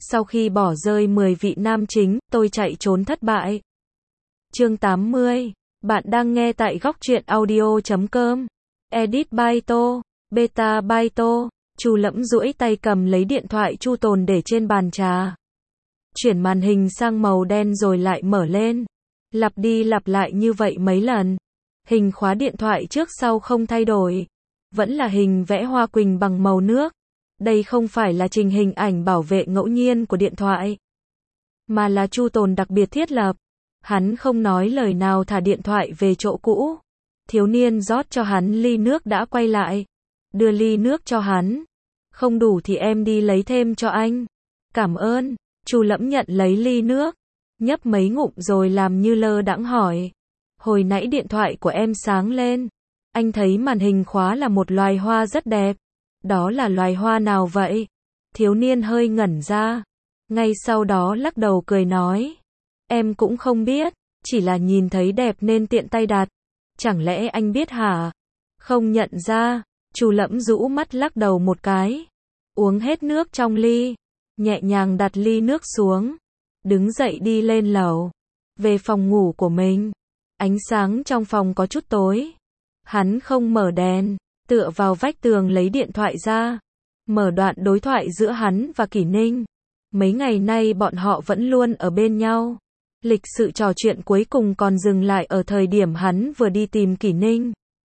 Sau khi bỏ rơi 10 vị nam chính, tôi chạy trốn thất bại. Chương 80. Bạn đang nghe tại góc truyện audio.com. Edit by Tô, Beta by Tô. Chu Lẫm duỗi tay cầm lấy điện thoại Chu Tồn để trên bàn trà. Chuyển màn hình sang màu đen rồi lại mở lên. Lặp đi lặp lại như vậy mấy lần. Hình khóa điện thoại trước sau không thay đổi. Vẫn là hình vẽ hoa quỳnh bằng màu nước. Đây không phải là trình hình ảnh bảo vệ ngẫu nhiên của điện thoại, mà là Chu Tồn đặc biệt thiết lập. Hắn không nói lời nào thả điện thoại về chỗ cũ. Thiếu niên rót cho hắn ly nước đã quay lại. Đưa ly nước cho hắn. Không đủ thì em đi lấy thêm cho anh. Cảm ơn. Chu Lẫm nhận lấy ly nước. Nhấp mấy ngụm rồi làm như lơ đãng hỏi. Hồi nãy điện thoại của em sáng lên. Anh thấy màn hình khóa là một loài hoa rất đẹp. Đó là loài hoa nào vậy? Thiếu niên hơi ngẩn ra. Ngay sau đó lắc đầu cười nói. Em cũng không biết. Chỉ là nhìn thấy đẹp nên tiện tay đặt. Chẳng lẽ anh biết hả? Không nhận ra. Chu Lẫm rũ mắt lắc đầu một cái. Uống hết nước trong ly. Nhẹ nhàng đặt ly nước xuống. Đứng dậy đi lên lầu. Về phòng ngủ của mình. Ánh sáng trong phòng có chút tối. Hắn không mở đèn. Tựa vào vách tường lấy điện thoại ra. Mở đoạn đối thoại giữa hắn và Kỷ Ninh. Mấy ngày nay bọn họ vẫn luôn ở bên nhau. Lịch sự trò chuyện cuối cùng còn dừng lại ở thời điểm hắn vừa đi tìm Kỷ Ninh.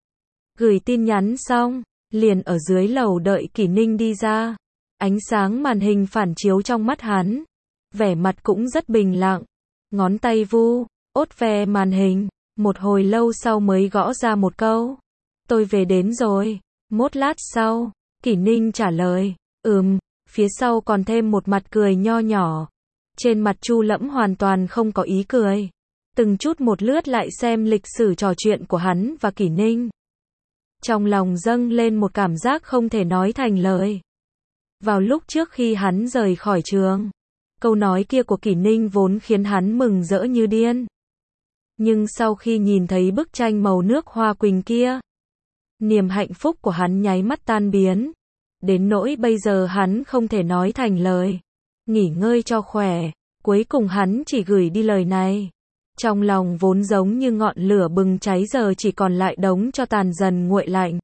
Gửi tin nhắn xong, liền ở dưới lầu đợi Kỷ Ninh đi ra. Ánh sáng màn hình phản chiếu trong mắt hắn. Vẻ mặt cũng rất bình lặng. Ngón tay vu, ốt ve màn hình. Một hồi lâu sau mới gõ ra một câu. Tôi về đến rồi. Một lát sau, Kỷ Ninh trả lời. Phía sau còn thêm một mặt cười nho nhỏ. Trên mặt Chu Lẫm hoàn toàn không có ý cười. Từng chút một lướt lại xem lịch sử trò chuyện của hắn và Kỷ Ninh. Trong lòng dâng lên một cảm giác không thể nói thành lời. Vào lúc trước khi hắn rời khỏi trường, câu nói kia của Kỷ Ninh vốn khiến hắn mừng rỡ như điên. Nhưng sau khi nhìn thấy bức tranh màu nước hoa quỳnh kia, niềm hạnh phúc của hắn nháy mắt tan biến. Đến nỗi bây giờ hắn không thể nói thành lời. Nghỉ ngơi cho khỏe. Cuối cùng hắn chỉ gửi đi lời này. Trong lòng vốn giống như ngọn lửa bừng cháy giờ chỉ còn lại đống cho tàn dần nguội lạnh.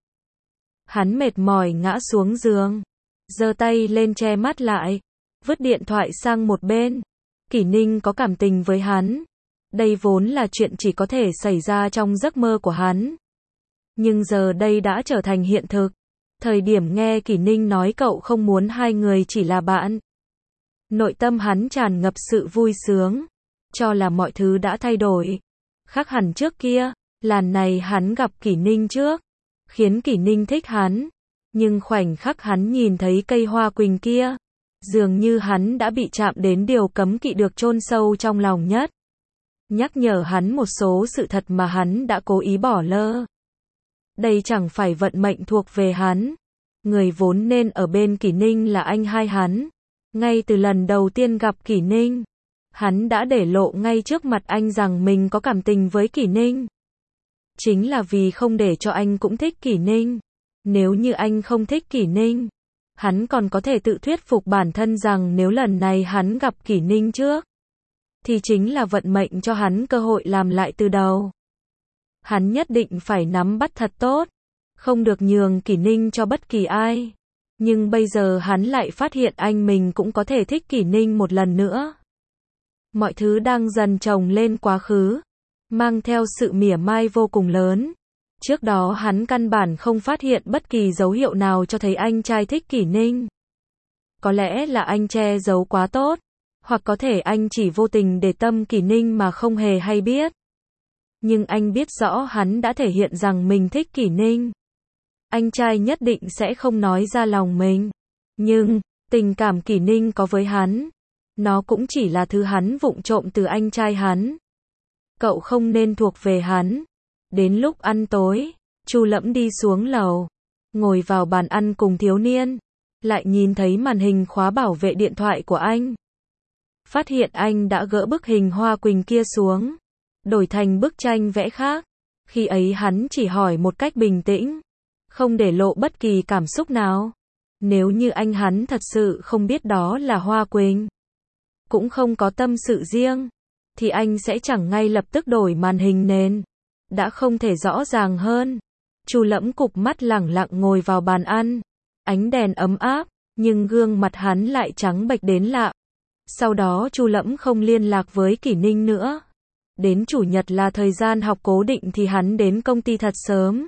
Hắn mệt mỏi ngã xuống giường. Giơ tay lên che mắt lại. Vứt điện thoại sang một bên. Kỷ Ninh có cảm tình với hắn. Đây vốn là chuyện chỉ có thể xảy ra trong giấc mơ của hắn. Nhưng giờ đây đã trở thành hiện thực. Thời điểm nghe Kỷ Ninh nói cậu không muốn hai người chỉ là bạn. Nội tâm hắn tràn ngập sự vui sướng. Cho là mọi thứ đã thay đổi. Khác hẳn trước kia. Lần này hắn gặp Kỷ Ninh trước. Khiến Kỷ Ninh thích hắn. Nhưng khoảnh khắc hắn nhìn thấy cây hoa quỳnh kia. Dường như hắn đã bị chạm đến điều cấm kỵ được chôn sâu trong lòng nhất. Nhắc nhở hắn một số sự thật mà hắn đã cố ý bỏ lỡ. Đây chẳng phải vận mệnh thuộc về hắn. Người vốn nên ở bên Kỷ Ninh là anh hai hắn. Ngay từ lần đầu tiên gặp Kỷ Ninh, hắn đã để lộ ngay trước mặt anh rằng mình có cảm tình với Kỷ Ninh. Chính là vì không để cho anh cũng thích Kỷ Ninh. Nếu như anh không thích Kỷ Ninh, hắn còn có thể tự thuyết phục bản thân rằng nếu lần này hắn gặp Kỷ Ninh trước, thì chính là vận mệnh cho hắn cơ hội làm lại từ đầu. Hắn nhất định phải nắm bắt thật tốt, không được nhường Kỷ Ninh cho bất kỳ ai. Nhưng bây giờ hắn lại phát hiện anh mình cũng có thể thích Kỷ Ninh một lần nữa. Mọi thứ đang dần chồng lên quá khứ, mang theo sự mỉa mai vô cùng lớn. Trước đó hắn căn bản không phát hiện bất kỳ dấu hiệu nào cho thấy anh trai thích Kỷ Ninh. Có lẽ là anh che giấu quá tốt, hoặc có thể anh chỉ vô tình để tâm Kỷ Ninh mà không hề hay biết. Nhưng anh biết rõ hắn đã thể hiện rằng mình thích Kỷ Ninh. Anh trai nhất định sẽ không nói ra lòng mình. Nhưng, tình cảm Kỷ Ninh có với hắn, nó cũng chỉ là thứ hắn vụng trộm từ anh trai hắn. Cậu không nên thuộc về hắn. Đến lúc ăn tối, Chu Lẫm đi xuống lầu, ngồi vào bàn ăn cùng thiếu niên, lại nhìn thấy màn hình khóa bảo vệ điện thoại của anh. Phát hiện anh đã gỡ bức hình hoa quỳnh kia xuống, đổi thành bức tranh vẽ khác. Khi ấy hắn chỉ hỏi một cách bình tĩnh, không để lộ bất kỳ cảm xúc nào. Nếu như anh hắn thật sự không biết đó là hoa quỳnh, cũng không có tâm sự riêng, thì anh sẽ chẳng ngay lập tức đổi màn hình nền. Đã không thể rõ ràng hơn. Chu Lẫm cụp mắt lẳng lặng ngồi vào bàn ăn. Ánh đèn ấm áp, nhưng gương mặt hắn lại trắng bệch đến lạ. Sau đó Chu Lẫm không liên lạc với Kỷ Ninh nữa. Đến chủ nhật là thời gian học cố định thì hắn đến công ty thật sớm.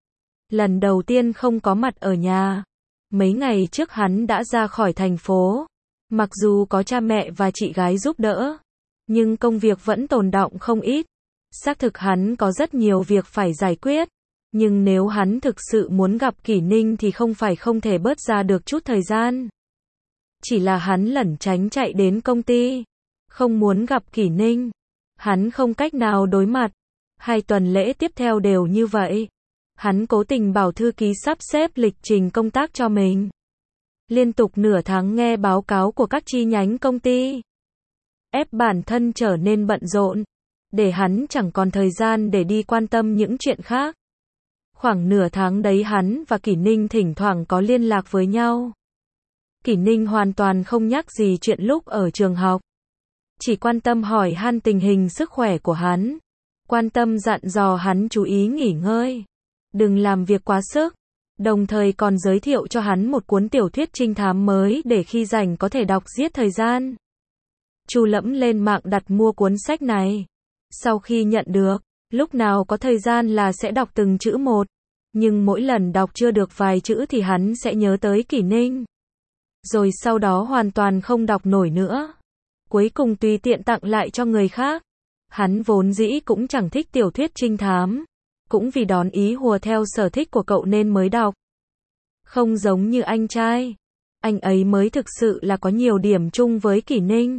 Lần đầu tiên không có mặt ở nhà. Mấy ngày trước hắn đã ra khỏi thành phố. Mặc dù có cha mẹ và chị gái giúp đỡ, nhưng công việc vẫn tồn đọng không ít. Xác thực hắn có rất nhiều việc phải giải quyết. Nhưng nếu hắn thực sự muốn gặp Kỷ Ninh thì không phải không thể bớt ra được chút thời gian. Chỉ là hắn lẩn tránh chạy đến công ty. Không muốn gặp Kỷ Ninh. Hắn không cách nào đối mặt. 2 tuần lễ tiếp theo đều như vậy. Hắn cố tình bảo thư ký sắp xếp lịch trình công tác cho mình. Liên tục nửa tháng nghe báo cáo của các chi nhánh công ty. Ép bản thân trở nên bận rộn. Để hắn chẳng còn thời gian để đi quan tâm những chuyện khác. Khoảng nửa tháng đấy hắn và Kỷ Ninh thỉnh thoảng có liên lạc với nhau. Kỷ Ninh hoàn toàn không nhắc gì chuyện lúc ở trường học. Chỉ quan tâm hỏi han tình hình sức khỏe của hắn. Quan tâm dặn dò hắn chú ý nghỉ ngơi. Đừng làm việc quá sức. Đồng thời còn giới thiệu cho hắn một cuốn tiểu thuyết trinh thám mới để khi rảnh có thể đọc giết thời gian. Chu Lẫm lên mạng đặt mua cuốn sách này. Sau khi nhận được, lúc nào có thời gian là sẽ đọc từng chữ một. Nhưng mỗi lần đọc chưa được vài chữ thì hắn sẽ nhớ tới Kỷ Ninh. Rồi sau đó hoàn toàn không đọc nổi nữa. Cuối cùng tùy tiện tặng lại cho người khác. Hắn vốn dĩ cũng chẳng thích tiểu thuyết trinh thám. Cũng vì đón ý hùa theo sở thích của cậu nên mới đọc. Không giống như anh trai. Anh ấy mới thực sự là có nhiều điểm chung với Kỷ Ninh.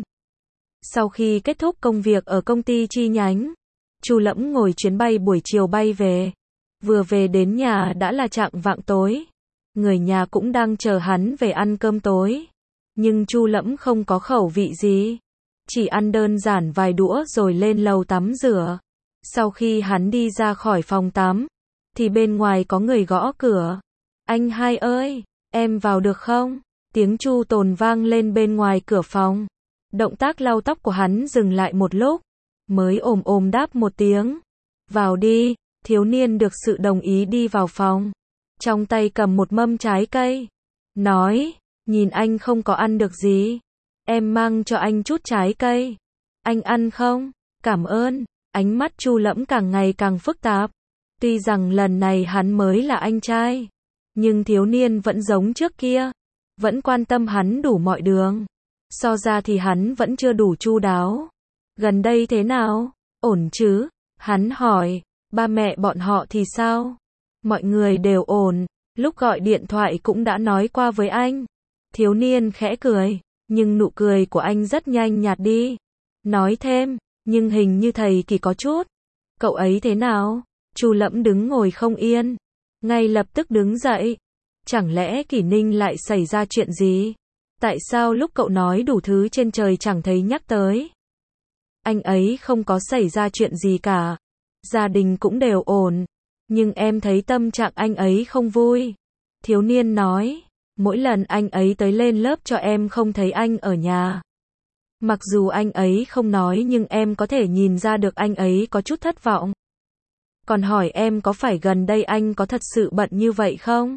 Sau khi kết thúc công việc ở công ty chi nhánh, Chu Lẫm ngồi chuyến bay buổi chiều bay về. Vừa về đến nhà đã là chạng vạng tối. Người nhà cũng đang chờ hắn về ăn cơm tối. Nhưng Chu Lẫm không có khẩu vị gì. Chỉ ăn đơn giản vài đũa rồi lên lầu tắm rửa. Sau khi hắn đi ra khỏi phòng tắm, thì bên ngoài có người gõ cửa. Anh hai ơi, em vào được không? Tiếng Chu Tồn vang lên bên ngoài cửa phòng. Động tác lau tóc của hắn dừng lại một lúc. Mới ồm đáp một tiếng. Vào đi, thiếu niên được sự đồng ý đi vào phòng. Trong tay cầm một mâm trái cây. Nói, nhìn anh không có ăn được gì. Em mang cho anh chút trái cây. Anh ăn không? Cảm ơn. Ánh mắt Chu Lẫm càng ngày càng phức tạp. Tuy rằng lần này hắn mới là anh trai. Nhưng thiếu niên vẫn giống trước kia. Vẫn quan tâm hắn đủ mọi đường. So ra thì hắn vẫn chưa đủ chu đáo. Gần đây thế nào? Ổn chứ? Hắn hỏi. Ba mẹ bọn họ thì sao? Mọi người đều ổn. Lúc gọi điện thoại cũng đã nói qua với anh. Thiếu niên khẽ cười. Nhưng nụ cười của anh rất nhanh nhạt đi. Nói thêm. Nhưng hình như thầy Kỳ có chút. Cậu ấy thế nào? Chu Lẫm đứng ngồi không yên. Ngay lập tức đứng dậy. Chẳng lẽ Kỷ Ninh lại xảy ra chuyện gì? Tại sao lúc cậu nói đủ thứ trên trời chẳng thấy nhắc tới? Anh ấy không có xảy ra chuyện gì cả. Gia đình cũng đều ổn. Nhưng em thấy tâm trạng anh ấy không vui. Thiếu niên nói. Mỗi lần anh ấy tới lên lớp cho em không thấy anh ở nhà. Mặc dù anh ấy không nói nhưng em có thể nhìn ra được anh ấy có chút thất vọng. Còn hỏi em có phải gần đây anh có thật sự bận như vậy không?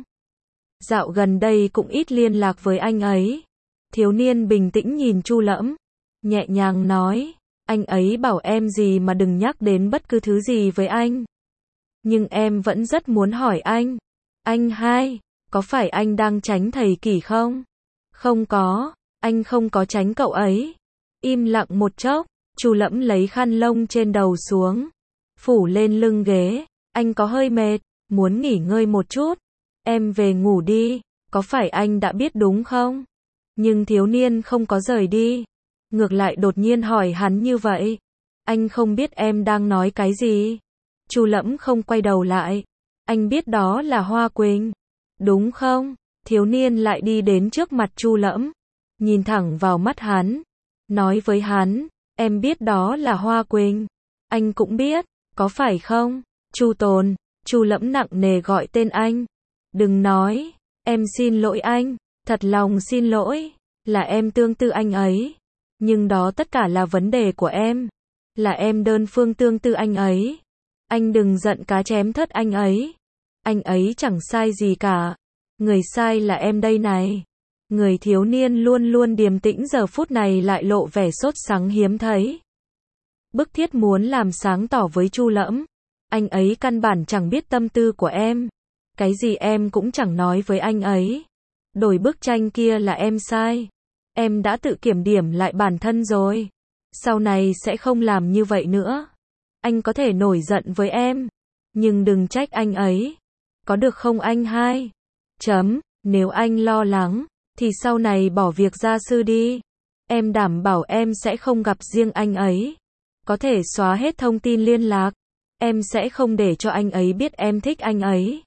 Dạo gần đây cũng ít liên lạc với anh ấy. Thiếu niên bình tĩnh nhìn Chu Lẫm. Nhẹ nhàng nói. Anh ấy bảo em gì mà đừng nhắc đến bất cứ thứ gì với anh. Nhưng em vẫn rất muốn hỏi anh. Anh hai, có phải anh đang tránh thầy Kỷ không? Không có, anh không có tránh cậu ấy. Im lặng một chốc, Chu Lẫm lấy khăn lông trên đầu xuống. Phủ lên lưng ghế. Anh có hơi mệt, muốn nghỉ ngơi một chút. Em về ngủ đi, có phải anh đã biết đúng không? Nhưng thiếu niên không có rời đi. Ngược lại đột nhiên hỏi hắn như vậy. Anh không biết em đang nói cái gì? Chu Lẫm không quay đầu lại. Anh biết đó là Hoa Quỳnh, đúng không? Thiếu niên lại đi đến trước mặt Chu Lẫm. Nhìn thẳng vào mắt hắn. Nói với hắn, em biết đó là Hoa Quỳnh. Anh cũng biết, có phải không? Chu Tồn. Chu Lẫm nặng nề gọi tên anh. Đừng nói, em xin lỗi anh, thật lòng xin lỗi, là em tương tư anh ấy. Nhưng đó tất cả là vấn đề của em. Là em đơn phương tương tư anh ấy. Anh đừng giận cá chém thớt anh ấy. Anh ấy chẳng sai gì cả. Người sai là em đây này. Người thiếu niên luôn luôn điềm tĩnh giờ phút này lại lộ vẻ sốt sắng hiếm thấy. Bức thiết muốn làm sáng tỏ với Chu Lẫm. Anh ấy căn bản chẳng biết tâm tư của em. Cái gì em cũng chẳng nói với anh ấy. Đổi bức tranh kia là em sai. Em đã tự kiểm điểm lại bản thân rồi. Sau này sẽ không làm như vậy nữa. Anh có thể nổi giận với em. Nhưng đừng trách anh ấy. Có được không anh hai? Nếu anh lo lắng, thì sau này bỏ việc gia sư đi. Em đảm bảo em sẽ không gặp riêng anh ấy. Có thể xóa hết thông tin liên lạc. Em sẽ không để cho anh ấy biết em thích anh ấy.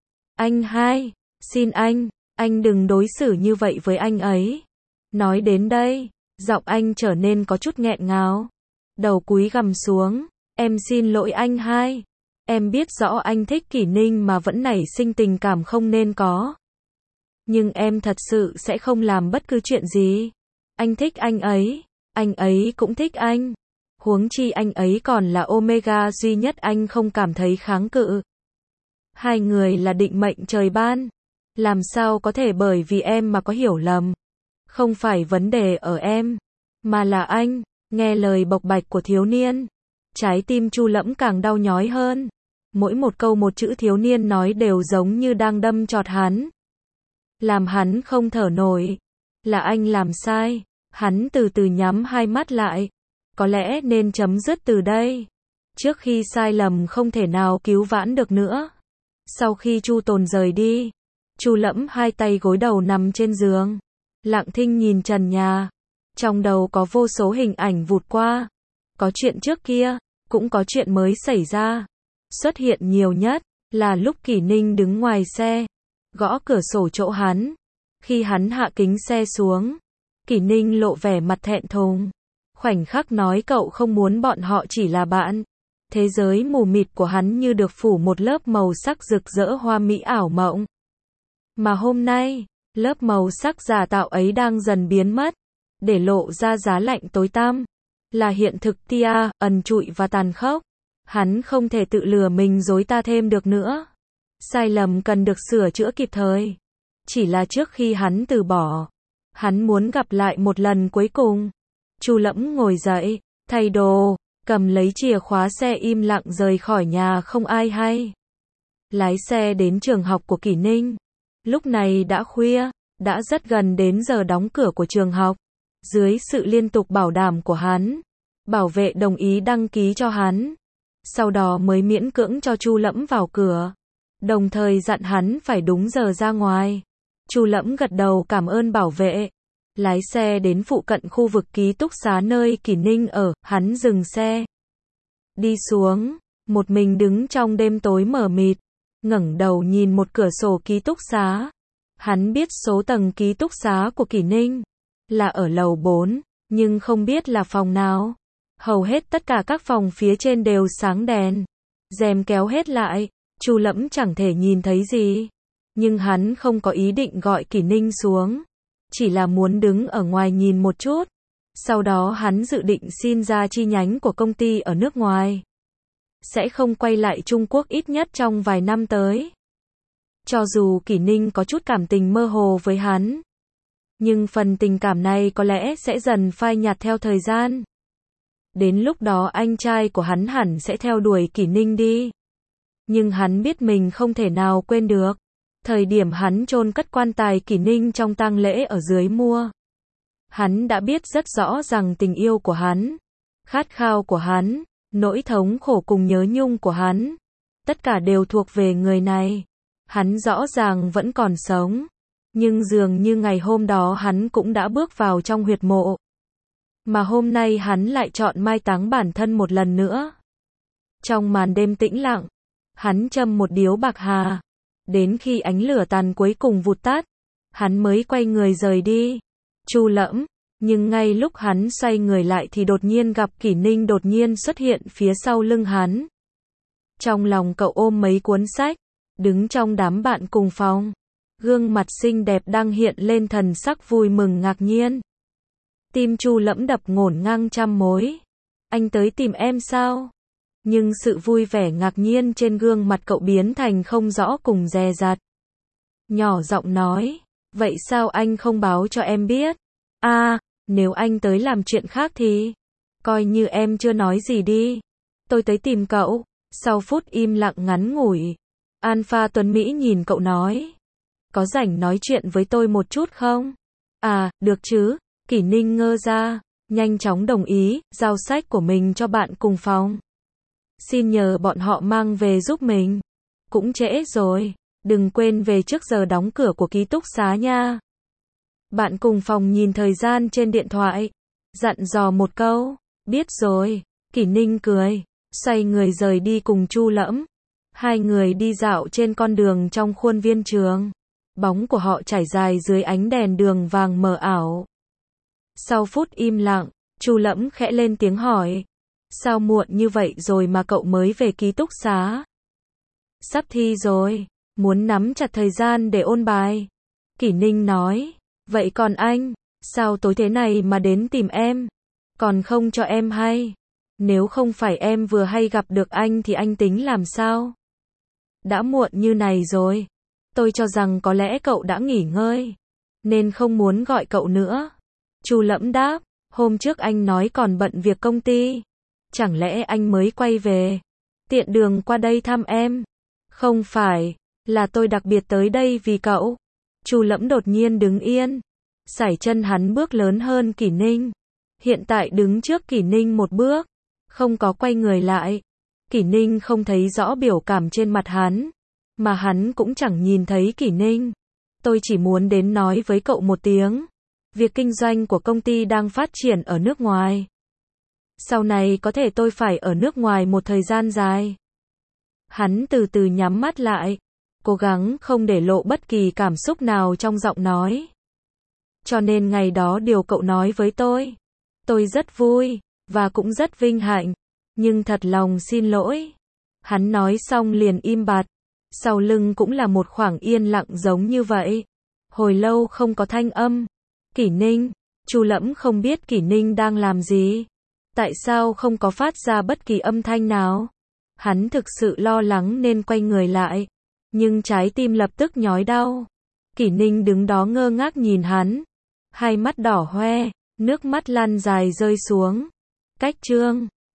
Anh hai, xin anh đừng đối xử như vậy với anh ấy. Nói đến đây, giọng anh trở nên có chút nghẹn ngào. Đầu cúi gằm xuống, em xin lỗi anh hai. Em biết rõ anh thích Kỷ Ninh mà vẫn nảy sinh tình cảm không nên có. Nhưng em thật sự sẽ không làm bất cứ chuyện gì. Anh thích anh ấy cũng thích anh. Huống chi anh ấy còn là Omega duy nhất anh không cảm thấy kháng cự. Hai người là định mệnh trời ban. Làm sao có thể bởi vì em mà có hiểu lầm. Không phải vấn đề ở em, mà là anh. Nghe lời bộc bạch của thiếu niên, trái tim Chu Lẫm càng đau nhói hơn. Mỗi một câu một chữ thiếu niên nói đều giống như đang đâm chọt hắn. Làm hắn không thở nổi. Là anh làm sai. Hắn từ từ nhắm hai mắt lại. Có lẽ nên chấm dứt từ đây. Trước khi sai lầm không thể nào cứu vãn được nữa. Sau khi Chu Tồn rời đi, Chu Lẫm hai tay gối đầu nằm trên giường. Lặng thinh nhìn trần nhà. Trong đầu có vô số hình ảnh vụt qua. Có chuyện trước kia, cũng có chuyện mới xảy ra. Xuất hiện nhiều nhất là lúc Kỷ Ninh đứng ngoài xe, gõ cửa sổ chỗ hắn. Khi hắn hạ kính xe xuống, Kỷ Ninh lộ vẻ mặt thẹn thùng. Khoảnh khắc nói cậu không muốn bọn họ chỉ là bạn. Thế giới mù mịt của hắn như được phủ một lớp màu sắc rực rỡ hoa mỹ ảo mộng. Mà hôm nay, lớp màu sắc giả tạo ấy đang dần biến mất, để lộ ra giá lạnh tối tăm. Là hiện thực tia, ẩn trụi và tàn khốc. Hắn không thể tự lừa mình dối ta thêm được nữa. Sai lầm cần được sửa chữa kịp thời. Chỉ là trước khi hắn từ bỏ, hắn muốn gặp lại một lần cuối cùng. Chu Lẫm ngồi dậy, thay đồ, cầm lấy chìa khóa xe im lặng rời khỏi nhà không ai hay. Lái xe đến trường học của Kỷ Ninh. Lúc này đã khuya, đã rất gần đến giờ đóng cửa của trường học. Dưới sự liên tục bảo đảm của hắn, bảo vệ đồng ý đăng ký cho hắn. Sau đó mới miễn cưỡng cho Chu Lẫm vào cửa. Đồng thời dặn hắn phải đúng giờ ra ngoài. Chu Lẫm gật đầu cảm ơn bảo vệ. Lái xe đến phụ cận khu vực ký túc xá nơi Kỷ Ninh ở, hắn dừng xe. Đi xuống, một mình đứng trong đêm tối mờ mịt, ngẩng đầu nhìn một cửa sổ ký túc xá. Hắn biết số tầng ký túc xá của Kỷ Ninh là ở lầu 4, nhưng không biết là phòng nào. Hầu hết tất cả các phòng phía trên đều sáng đèn. Rèm kéo hết lại, Chu Lẫm chẳng thể nhìn thấy gì. Nhưng hắn không có ý định gọi Kỷ Ninh xuống. Chỉ là muốn đứng ở ngoài nhìn một chút. Sau đó hắn dự định xin ra chi nhánh của công ty ở nước ngoài. Sẽ không quay lại Trung Quốc ít nhất trong vài năm tới. Cho dù Kỷ Ninh có chút cảm tình mơ hồ với hắn, nhưng phần tình cảm này có lẽ sẽ dần phai nhạt theo thời gian. Đến lúc đó anh trai của hắn hẳn sẽ theo đuổi Kỷ Ninh đi. Nhưng hắn biết mình không thể nào quên được thời điểm hắn chôn cất quan tài Kỷ Ninh trong tang lễ ở dưới mua. Hắn đã biết rất rõ rằng tình yêu của hắn, khát khao của hắn, nỗi thống khổ cùng nhớ nhung của hắn, tất cả đều thuộc về người này. Hắn rõ ràng vẫn còn sống, nhưng dường như ngày hôm đó hắn cũng đã bước vào trong huyệt mộ. Mà hôm nay hắn lại chọn mai táng bản thân một lần nữa. Trong màn đêm tĩnh lặng, hắn châm một điếu bạc hà. Đến khi ánh lửa tàn cuối cùng vụt tắt, hắn mới quay người rời đi. Chu Lẫm, nhưng ngay lúc hắn xoay người lại thì đột nhiên gặp Kỷ Ninh đột nhiên xuất hiện phía sau lưng hắn. Trong lòng cậu ôm mấy cuốn sách, đứng trong đám bạn cùng phòng. Gương mặt xinh đẹp đang hiện lên thần sắc vui mừng ngạc nhiên. Tim Chu Lẫm đập ngổn ngang trăm mối. Anh tới tìm em sao? Nhưng sự vui vẻ ngạc nhiên trên gương mặt cậu biến thành không rõ cùng dè dặt. Nhỏ giọng nói, vậy sao anh không báo cho em biết? À, nếu anh tới làm chuyện khác thì coi như em chưa nói gì đi. Tôi tới tìm cậu. Sau phút im lặng ngắn ngủi, Alpha Tuấn Mỹ nhìn cậu nói, có rảnh nói chuyện với tôi một chút không? À, được chứ. Kỷ Ninh ngơ ra, nhanh chóng đồng ý, giao sách của mình cho bạn cùng phòng. Xin nhờ bọn họ mang về giúp mình. Cũng trễ rồi, đừng quên về trước giờ đóng cửa của ký túc xá nha. Bạn cùng phòng nhìn thời gian trên điện thoại, dặn dò một câu, biết rồi. Kỷ Ninh cười, xoay người rời đi cùng Chu Lẫm. Hai người đi dạo trên con đường trong khuôn viên trường. Bóng của họ trải dài dưới ánh đèn đường vàng mờ ảo. Sau phút im lặng, Chu Lẫm khẽ lên tiếng hỏi, sao muộn như vậy rồi mà cậu mới về ký túc xá? Sắp thi rồi, muốn nắm chặt thời gian để ôn bài. Kỷ Ninh nói, vậy còn anh, sao tối thế này mà đến tìm em? Còn không cho em hay. Nếu không phải em vừa hay gặp được anh thì anh tính làm sao? Đã muộn như này rồi. Tôi cho rằng có lẽ cậu đã nghỉ ngơi, nên không muốn gọi cậu nữa. Chu Lẫm đáp, hôm trước anh nói còn bận việc công ty. Chẳng lẽ anh mới quay về? Tiện đường qua đây thăm em. Không phải, là tôi đặc biệt tới đây vì cậu. Chu Lẫm đột nhiên đứng yên. Sải chân hắn bước lớn hơn Kỷ Ninh. Hiện tại đứng trước Kỷ Ninh một bước, không có quay người lại. Kỷ Ninh không thấy rõ biểu cảm trên mặt hắn, mà hắn cũng chẳng nhìn thấy Kỷ Ninh. Tôi chỉ muốn đến nói với cậu một tiếng. Việc kinh doanh của công ty đang phát triển ở nước ngoài. Sau này có thể tôi phải ở nước ngoài một thời gian dài. Hắn từ từ nhắm mắt lại, cố gắng không để lộ bất kỳ cảm xúc nào trong giọng nói. Cho nên ngày đó điều cậu nói với tôi rất vui, và cũng rất vinh hạnh, nhưng thật lòng xin lỗi. Hắn nói xong liền im bặt, sau lưng cũng là một khoảng yên lặng giống như vậy. Hồi lâu không có thanh âm. Kỷ Ninh, Chu Lẫm không biết Kỷ Ninh đang làm gì. Tại sao không có phát ra bất kỳ âm thanh nào? Hắn thực sự lo lắng nên quay người lại, nhưng trái tim lập tức nhói đau. Kỷ Ninh đứng đó ngơ ngác nhìn hắn, hai mắt đỏ hoe, nước mắt lăn dài rơi xuống. Cách chương